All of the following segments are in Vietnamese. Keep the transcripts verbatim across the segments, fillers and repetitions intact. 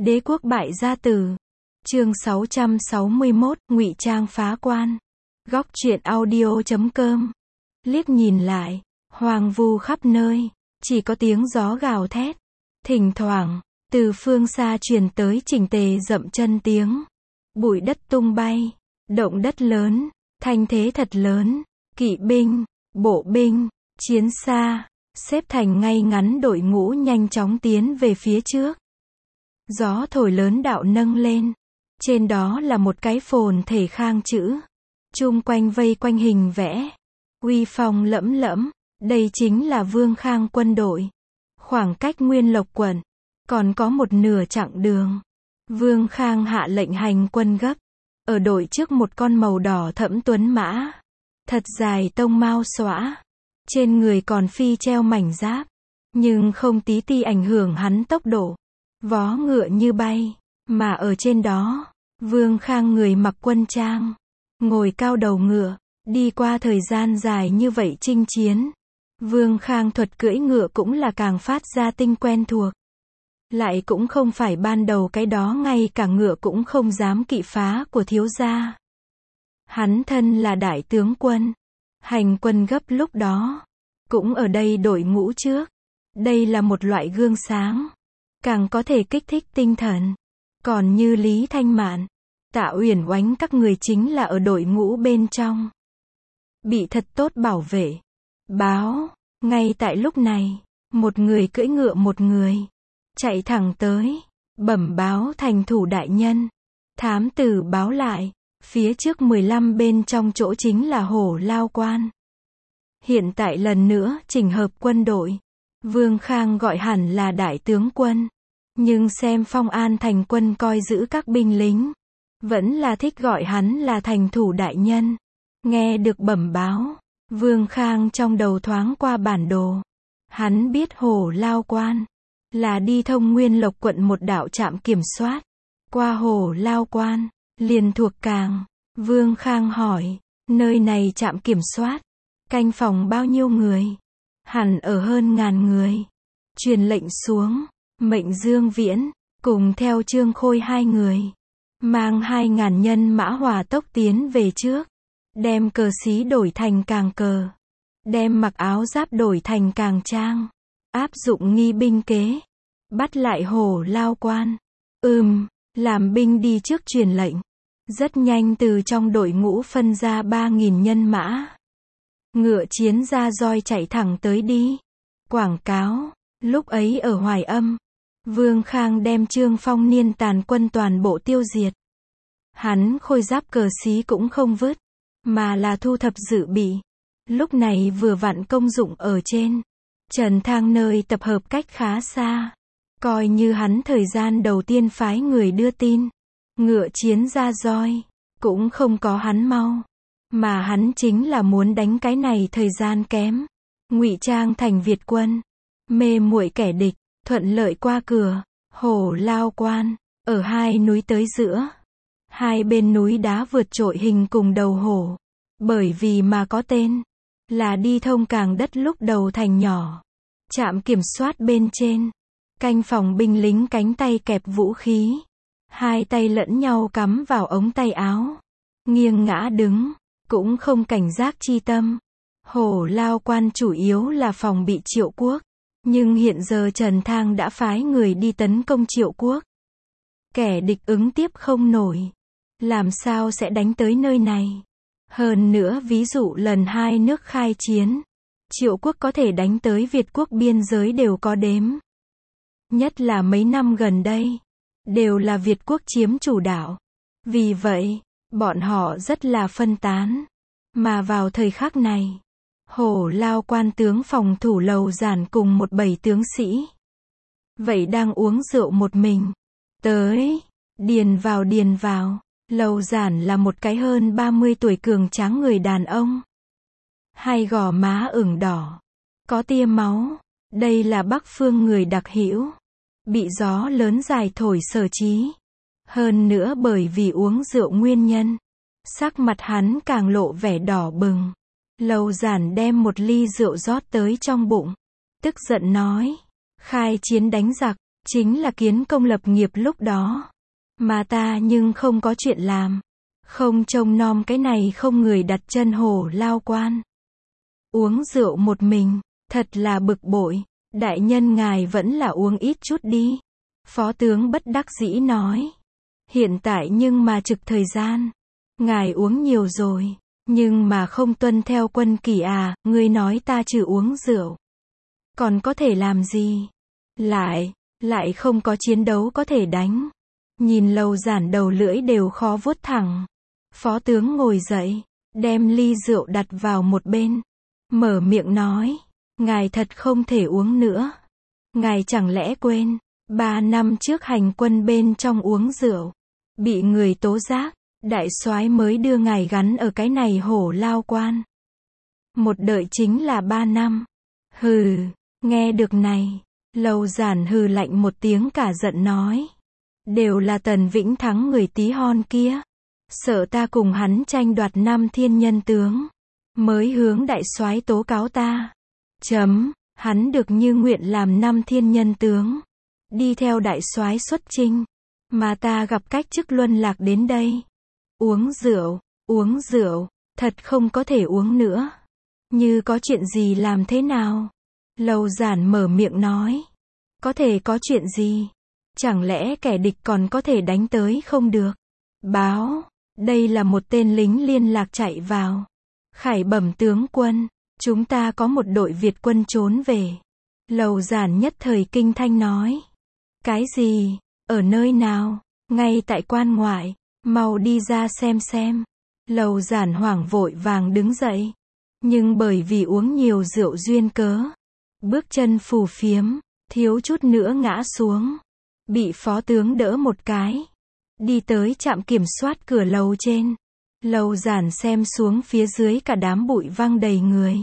Đế quốc bại gia tử. Chương sáu trăm sáu mươi mốt, ngụy trang phá quan. Góc truyện audio chấm com. Liếc nhìn lại, hoang vu khắp nơi, chỉ có tiếng gió gào thét. Thỉnh thoảng, từ phương xa truyền tới chỉnh tề dậm chân tiếng. Bụi đất tung bay, động đất lớn, thanh thế thật lớn. Kỵ binh, bộ binh, chiến xa, xếp thành ngay ngắn đội ngũ nhanh chóng tiến về phía trước. Gió thổi lớn đạo nâng lên. Trên đó là một cái phồn thể khang chữ. Chung quanh vây quanh hình vẽ. Uy phong lẫm lẫm. Đây chính là Vương Khang quân đội. Khoảng cách Nguyên Lộc quận còn có một nửa chặng đường. Vương Khang hạ lệnh hành quân gấp. Ở đội trước một con màu đỏ thẫm tuấn mã. Thật dài tông mao xõa. Trên người còn phi treo mảnh giáp. Nhưng không tí ti ảnh hưởng hắn tốc độ. Vó ngựa như bay. Mà ở trên đó, Vương Khang người mặc quân trang. Ngồi cao đầu ngựa. Đi qua thời gian dài như vậy chinh chiến. Vương Khang thuật cưỡi ngựa cũng là càng phát ra tinh quen thuộc. Lại cũng không phải ban đầu cái đó ngay cả ngựa cũng không dám kỵ phá của thiếu gia. Hắn thân là đại tướng quân. Hành quân gấp lúc đó. Cũng ở đây đội ngũ trước. Đây là một loại gương sáng. Càng có thể kích thích tinh thần. Còn như Lý Thanh Mạn, Tạ Uyển Oánh các người chính là ở đội ngũ bên trong. Bị thật tốt bảo vệ. Báo, ngay tại lúc này, một người cưỡi ngựa một người. Chạy thẳng tới, bẩm báo thành thủ đại nhân. Thám tử báo lại, phía trước mười lăm bên trong chỗ chính là Hổ Lao Quan. Hiện tại lần nữa chỉnh hợp quân đội. Vương Khang gọi hẳn là đại tướng quân. Nhưng xem Phong An thành quân coi giữ các binh lính. Vẫn là thích gọi hắn là thành thủ đại nhân. Nghe được bẩm báo. Vương Khang trong đầu thoáng qua bản đồ. Hắn biết Hổ Lao Quan. Là đi thông Nguyên Lộc quận một đạo trạm kiểm soát. Qua Hổ Lao Quan. Liền thuộc Càng. Vương Khang hỏi. Nơi này trạm kiểm soát. Canh phòng bao nhiêu người? Hẳn ở hơn ngàn người. Truyền lệnh xuống. Mệnh Dương Viễn, cùng theo Trương Khôi hai người. Mang hai ngàn nhân mã hỏa tốc tiến về trước. Đem cờ xí đổi thành càng cờ. Đem mặc áo giáp đổi thành càng trang. Áp dụng nghi binh kế. Bắt lại Hổ Lao Quan. Ừm, làm binh đi trước truyền lệnh. Rất nhanh từ trong đội ngũ phân ra ba nghìn nhân mã. Ngựa chiến ra roi chạy thẳng tới đi. Quảng cáo, lúc ấy ở Hoài Âm. Vương Khang đem Trương Phong Niên tàn quân toàn bộ tiêu diệt. Hắn khôi giáp cờ xí cũng không vứt, mà là thu thập dự bị. Lúc này vừa vặn công dụng ở trên Trần Thang nơi tập hợp cách khá xa. Coi như hắn thời gian đầu tiên phái người đưa tin. Ngựa chiến ra roi, cũng không có hắn mau. Mà hắn chính là muốn đánh cái này thời gian kém. Ngụy trang thành Việt quân. Mê muội kẻ địch. Thuận lợi qua cửa, Hổ Lao Quan, ở hai núi tới giữa. Hai bên núi đá vượt trội hình cùng đầu hổ. Bởi vì mà có tên, là đi thông Càng đất lúc đầu thành nhỏ. Trạm kiểm soát bên trên. Canh phòng binh lính cánh tay kẹp vũ khí. Hai tay lẫn nhau cắm vào ống tay áo. Nghiêng ngã đứng, cũng không cảnh giác chi tâm. Hổ Lao Quan chủ yếu là phòng bị Triệu Quốc. Nhưng hiện giờ Trần Thang đã phái người đi tấn công Triệu Quốc. Kẻ địch ứng tiếp không nổi. Làm sao sẽ đánh tới nơi này? Hơn nữa ví dụ lần hai nước khai chiến. Triệu Quốc có thể đánh tới Việt Quốc biên giới đều có đếm. Nhất là mấy năm gần đây. Đều là Việt Quốc chiếm chủ đạo. Vì vậy, bọn họ rất là phân tán. Mà vào thời khắc này. Hổ Lao Quan tướng phòng thủ Lầu Giản cùng một bầy tướng sĩ. Vậy đang uống rượu một mình. Tới, điền vào điền vào. Lầu Giản là một cái hơn ba mươi tuổi cường tráng người đàn ông. Hai gò má ửng đỏ. Có tia máu. Đây là Bắc phương người đặc hữu. Bị gió lớn dài thổi sở trí. Hơn nữa bởi vì uống rượu nguyên nhân. Sắc mặt hắn càng lộ vẻ đỏ bừng. Lầu Giản đem một ly rượu rót tới trong bụng. Tức giận nói. Khai chiến đánh giặc. chính là kiến công lập nghiệp lúc đó. Mà ta nhưng không có chuyện làm. Không trông nom cái này không người đặt chân hổ lao quan. Uống rượu một mình, thật là bực bội. Đại nhân ngài vẫn là uống ít chút đi. Phó tướng bất đắc dĩ nói. Hiện tại nhưng mà trực thời gian. Ngài uống nhiều rồi. Nhưng mà không tuân theo quân kỷ à, ngươi nói ta trừ uống rượu. Còn có thể làm gì? Lại, lại không có chiến đấu có thể đánh. Nhìn Lầu Giản đầu lưỡi đều khó vuốt thẳng. Phó tướng ngồi dậy, đem ly rượu đặt vào một bên. Mở miệng nói, ngài thật không thể uống nữa. Ngài chẳng lẽ quên, ba năm trước hành quân bên trong uống rượu. Bị người tố giác, đại soái mới đưa ngài gắn ở cái này hổ lao quan. Một đợi chính là ba năm. Hừ, nghe được này, Lầu Giản hừ lạnh một tiếng cả giận nói. Đều là Tần Vĩnh Thắng người tí hon kia. Sợ ta cùng hắn tranh đoạt năm thiên nhân tướng. Mới hướng đại soái tố cáo ta. Chấm, hắn được như nguyện làm năm thiên nhân tướng. Đi theo đại soái xuất chinh. Mà ta gặp cách chức luân lạc đến đây. Uống rượu, uống rượu, thật không có thể uống nữa. Như có chuyện gì làm thế nào? Lầu Giản mở miệng nói. Có thể có chuyện gì? Chẳng lẽ kẻ địch còn có thể đánh tới không được? Báo, đây là một tên lính liên lạc chạy vào. Khải bẩm tướng quân, chúng ta có một đội Việt quân trốn về. Lầu Giản nhất thời kinh thanh nói. Cái gì? Ở nơi nào? Ngay tại quan ngoại. Mau đi ra xem xem. Lầu Giản hoảng vội vàng đứng dậy. Nhưng bởi vì uống nhiều rượu duyên cớ. Bước chân phù phiếm, thiếu chút nữa ngã xuống. Bị phó tướng đỡ một cái. Đi tới trạm kiểm soát cửa lầu trên. Lầu Giản xem xuống phía dưới cả đám bụi văng đầy người.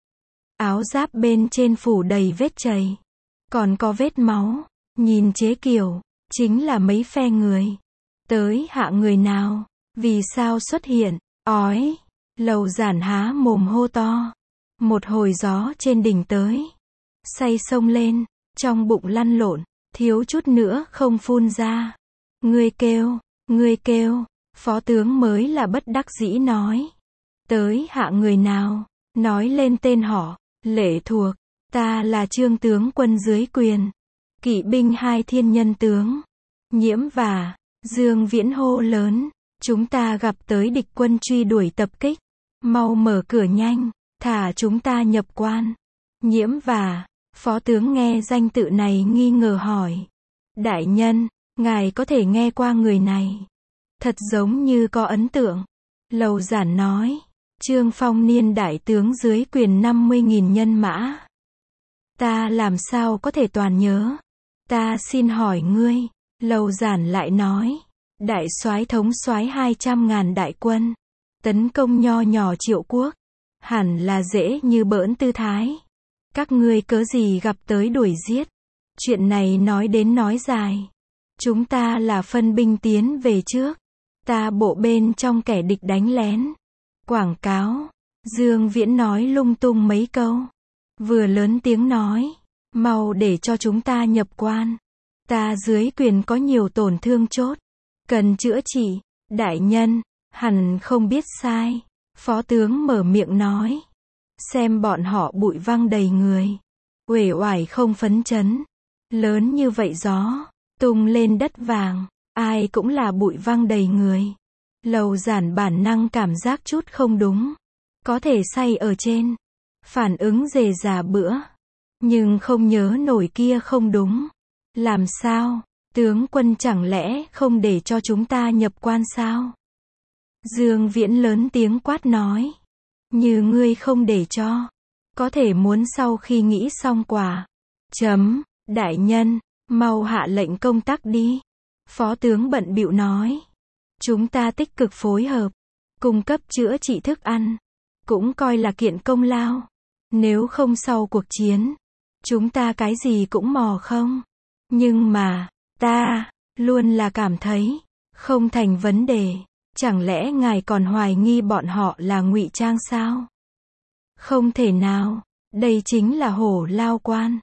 Áo giáp bên trên phủ đầy vết chày. Còn có vết máu. Nhìn chế kiểu, chính là mấy phe người. Tới hạ người nào? Vì sao xuất hiện? Ói! Lầu Giản há mồm hô to. Một hồi gió trên đỉnh tới. Say sông lên, trong bụng lăn lộn, thiếu chút nữa không phun ra. Ngươi kêu, ngươi kêu, phó tướng mới là bất đắc dĩ nói. Tới hạ người nào? Nói lên tên họ, lệ thuộc, ta là Trương tướng quân dưới quyền. Kỵ binh hai thiên nhân tướng. Nhiễm và Dương Viễn hô lớn. Chúng ta gặp tới địch quân truy đuổi tập kích. Mau mở cửa nhanh, thả chúng ta nhập quan. Nhiễm và phó tướng nghe danh tự này nghi ngờ hỏi. Đại nhân, ngài có thể nghe qua người này. Thật giống như có ấn tượng. Lầu Giản nói. Trương Phong Niên đại tướng dưới quyền năm mươi nghìn nhân mã. Ta làm sao có thể toàn nhớ. Ta xin hỏi ngươi. Lầu Giản lại nói. Đại soái thống soái hai trăm ngàn đại quân. Tấn công nho nhỏ Triệu quốc. Hẳn là dễ như bỡn tư thái. Các ngươi cớ gì gặp tới đuổi giết. Chuyện này nói đến nói dài. Chúng ta là phân binh tiến về trước. Ta bộ bên trong kẻ địch đánh lén. Quảng cáo. Dương Viễn nói lung tung mấy câu. Vừa lớn tiếng nói. Mau để cho chúng ta nhập quan. Ta dưới quyền có nhiều tổn thương chốt. Cần chữa trị. Đại nhân, hẳn không biết sai. Phó tướng mở miệng nói. Xem bọn họ bụi văng đầy người. Uể oải không phấn chấn. Lớn như vậy gió. Tung lên đất vàng. Ai cũng là bụi văng đầy người. Lầu Giản bản năng cảm giác chút không đúng. Có thể say ở trên. Phản ứng dề dà bữa. Nhưng không nhớ nổi kia không đúng. Làm sao? Tướng quân chẳng lẽ không để cho chúng ta nhập quan sao? Dương Viễn lớn tiếng quát nói. Như ngươi không để cho. Có thể muốn sau khi nghĩ xong quả. Chấm, đại nhân, mau hạ lệnh công tác đi. Phó tướng bận bịu nói. Chúng ta tích cực phối hợp. Cung cấp chữa trị thức ăn. Cũng coi là kiện công lao. Nếu không sau cuộc chiến. Chúng ta cái gì cũng mò không. Nhưng mà, ta, luôn là cảm thấy, không thành vấn đề. Chẳng lẽ ngài còn hoài nghi bọn họ là ngụy trang sao? Không thể nào, đây chính là hổ lao quan.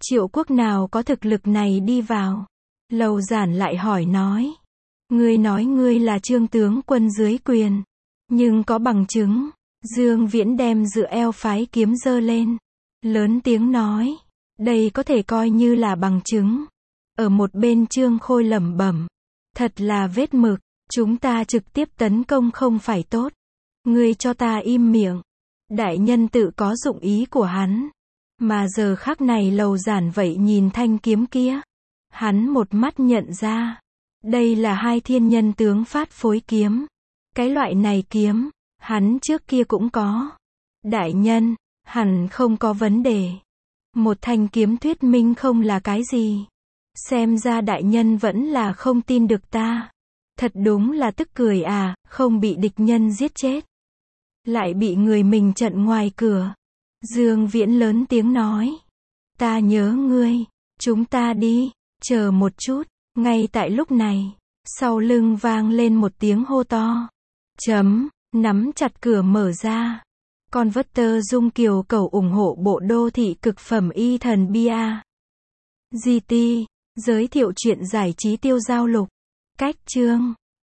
Triệu Quốc nào có thực lực này đi vào? Lầu Giản lại hỏi nói. Ngươi nói ngươi là Trương tướng quân dưới quyền. Nhưng có bằng chứng. Dương Viễn đem dựa eo phái kiếm giơ lên. Lớn tiếng nói. Đây có thể coi như là bằng chứng. Ở một bên Trương Khôi lẩm bẩm. Thật là vết mực. Chúng ta trực tiếp tấn công không phải tốt. Ngươi cho ta im miệng. Đại nhân tự có dụng ý của hắn. Mà giờ khắc này Lầu Giản vậy nhìn thanh kiếm kia. Hắn một mắt nhận ra. Đây là hai thiên nhân tướng phát phối kiếm. Cái loại này kiếm, hắn trước kia cũng có. Đại nhân, hẳn không có vấn đề. Một thanh kiếm thuyết minh không là cái gì. Xem ra đại nhân vẫn là không tin được ta. Thật đúng là tức cười à, không bị địch nhân giết chết. Lại bị người mình chặn ngoài cửa. Dương Viễn lớn tiếng nói. Ta nhớ ngươi, chúng ta đi, chờ một chút. Ngay tại lúc này, sau lưng vang lên một tiếng hô to. Chấm, nắm chặt cửa mở ra. Converter Dung Kiều cầu ủng hộ bộ đô thị cực phẩm y thần bia. giê tê, giới thiệu truyện giải trí tiêu giao lục. Cách chương